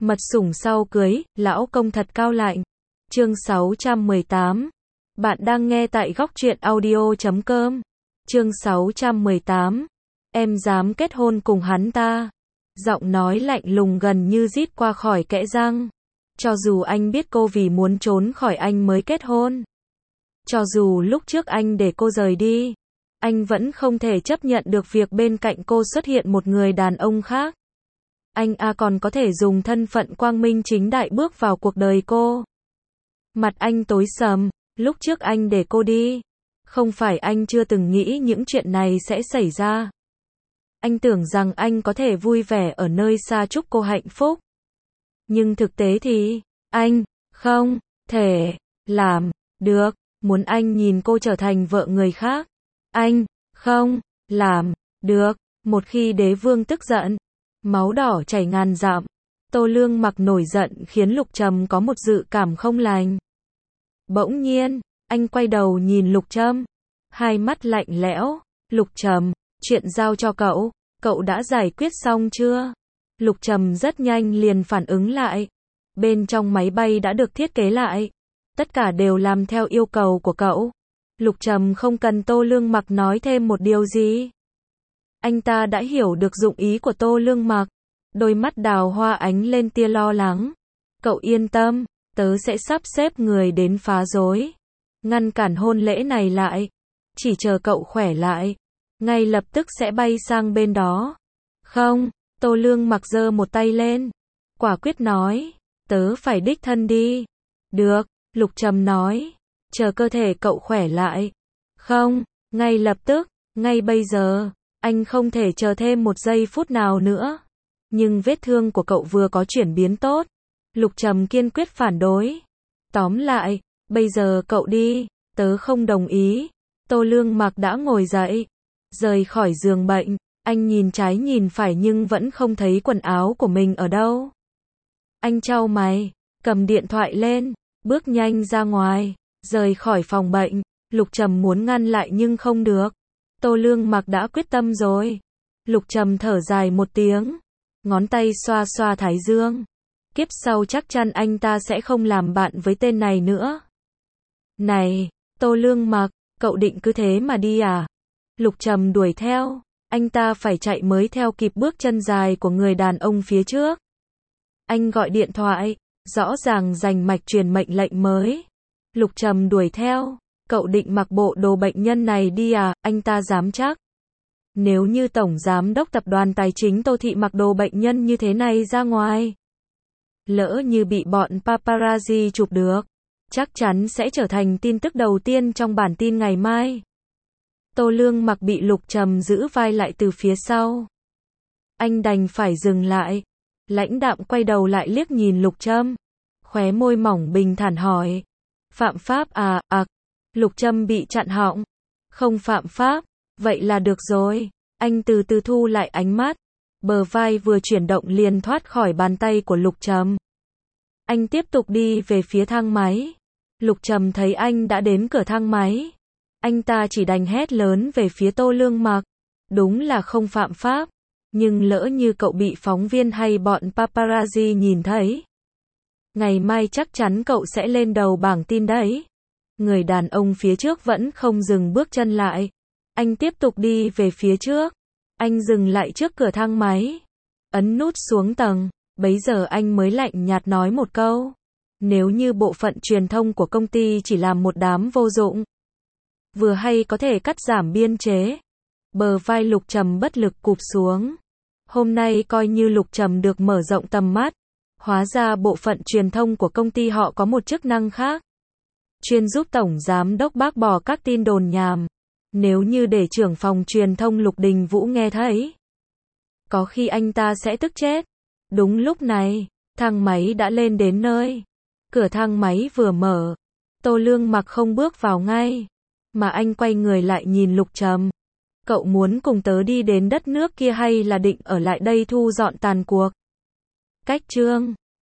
Mật sủng sau cưới, lão công thật cao lạnh. Chương 618. Bạn đang nghe tại góc truyện audio.com. Chương 618. Em dám kết hôn cùng hắn ta. Giọng nói lạnh lùng gần như rít qua khỏi kẽ răng. Cho dù anh biết cô vì muốn trốn khỏi anh mới kết hôn. Cho dù lúc trước anh để cô rời đi. Anh vẫn không thể chấp nhận được việc bên cạnh cô xuất hiện một người đàn ông khác. Anh còn có thể dùng thân phận quang minh chính đại bước vào cuộc đời cô. Mặt anh tối sầm, lúc trước anh để cô đi. Không phải anh chưa từng nghĩ những chuyện này sẽ xảy ra. Anh tưởng rằng anh có thể vui vẻ ở nơi xa chúc cô hạnh phúc. Nhưng thực tế thì, anh không thể làm được. Muốn anh nhìn cô trở thành vợ người khác. Anh không làm được. Một khi đế vương tức giận, máu đỏ chảy ngàn dặm. Tô Lương Mặc nổi giận khiến Lục Trầm có một dự cảm không lành. Bỗng nhiên, anh quay đầu nhìn Lục Trầm, hai mắt lạnh lẽo. Lục Trầm, chuyện giao cho cậu đã giải quyết xong chưa? Lục Trầm rất nhanh liền phản ứng lại. Bên trong máy bay đã được thiết kế lại. Tất cả đều làm theo yêu cầu của cậu. Lục Trầm không cần Tô Lương Mặc nói thêm một điều gì. Anh ta đã hiểu được dụng ý của Tô Lương Mặc. Đôi mắt đào hoa ánh lên tia lo lắng. Cậu yên tâm, tớ sẽ sắp xếp người đến phá rối. Ngăn cản hôn lễ này lại. Chỉ chờ cậu khỏe lại. Ngay lập tức sẽ bay sang bên đó. Không, Tô Lương Mặc giơ một tay lên. Quả quyết nói, tớ phải đích thân đi. Được, Lục Trầm nói. Chờ cơ thể cậu khỏe lại. Không, ngay lập tức, ngay bây giờ. Anh không thể chờ thêm một giây phút nào nữa. Nhưng vết thương của cậu vừa có chuyển biến tốt. Lục Trầm kiên quyết phản đối. Tóm lại, bây giờ cậu đi, tớ không đồng ý. Tô Lương Mặc đã ngồi dậy, rời khỏi giường bệnh. Anh nhìn trái nhìn phải nhưng vẫn không thấy quần áo của mình ở đâu. Anh chau mày, cầm điện thoại lên, bước nhanh ra ngoài, rời khỏi phòng bệnh. Lục Trầm muốn ngăn lại nhưng không được. Tô Lương Mặc đã quyết tâm rồi. Lục Trầm thở dài một tiếng, ngón tay xoa xoa thái dương. Kiếp sau chắc chắn anh ta sẽ không làm bạn với tên này nữa. Này, Tô Lương Mặc, cậu định cứ thế mà đi à? Lục Trầm đuổi theo, anh ta phải chạy mới theo kịp bước chân dài của người đàn ông phía trước. Anh gọi điện thoại, rõ ràng rành mạch truyền mệnh lệnh mới. Lục Trầm đuổi theo, cậu định mặc bộ đồ bệnh nhân này đi à? Anh ta dám chắc. Nếu như Tổng Giám đốc Tập đoàn Tài chính Tô Thị mặc đồ bệnh nhân như thế này ra ngoài, lỡ như bị bọn paparazzi chụp được, chắc chắn sẽ trở thành tin tức đầu tiên trong bản tin ngày mai. Tô Lương Mặc bị Lục Trầm giữ vai lại từ phía sau. Anh đành phải dừng lại. Lãnh đạm quay đầu lại liếc nhìn Lục Trầm. Khóe môi mỏng bình thản hỏi. Phạm pháp à? Lục Trầm bị chặn họng. Không phạm pháp, vậy là được rồi. Anh từ từ thu lại ánh mắt. Bờ vai vừa chuyển động liền thoát khỏi bàn tay của Lục Trầm. Anh tiếp tục đi về phía thang máy. Lục Trầm thấy anh đã đến cửa thang máy. Anh ta chỉ đành hét lớn về phía Tô Lương Mặc. Đúng là không phạm pháp. Nhưng lỡ như cậu bị phóng viên hay bọn paparazzi nhìn thấy, ngày mai chắc chắn cậu sẽ lên đầu bảng tin đấy. Người đàn ông phía trước vẫn không dừng bước chân lại. Anh tiếp tục đi về phía trước. Anh dừng lại trước cửa thang máy. Ấn nút xuống tầng. Bấy giờ anh mới lạnh nhạt nói một câu. Nếu như bộ phận truyền thông của công ty chỉ làm một đám vô dụng, vừa hay có thể cắt giảm biên chế. Bờ vai Lục Trầm bất lực cụp xuống. Hôm nay coi như Lục Trầm được mở rộng tầm mắt. Hóa ra bộ phận truyền thông của công ty họ có một chức năng khác. Chuyên giúp Tổng Giám đốc bác bỏ các tin đồn nhảm. Nếu như để trưởng phòng truyền thông Lục Đình Vũ nghe thấy, có khi anh ta sẽ tức chết. Đúng lúc này, thang máy đã lên đến nơi. Cửa thang máy vừa mở, Tô Lương Mặc không bước vào ngay, mà anh quay người lại nhìn Lục Trầm. Cậu muốn cùng tớ đi đến đất nước kia hay là định ở lại đây thu dọn tàn cuộc? Cách chương